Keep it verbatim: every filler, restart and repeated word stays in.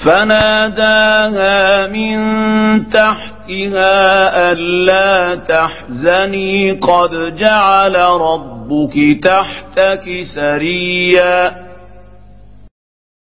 فناداها من تحتها ألا تحزني قد جعل ربك تحتك سريا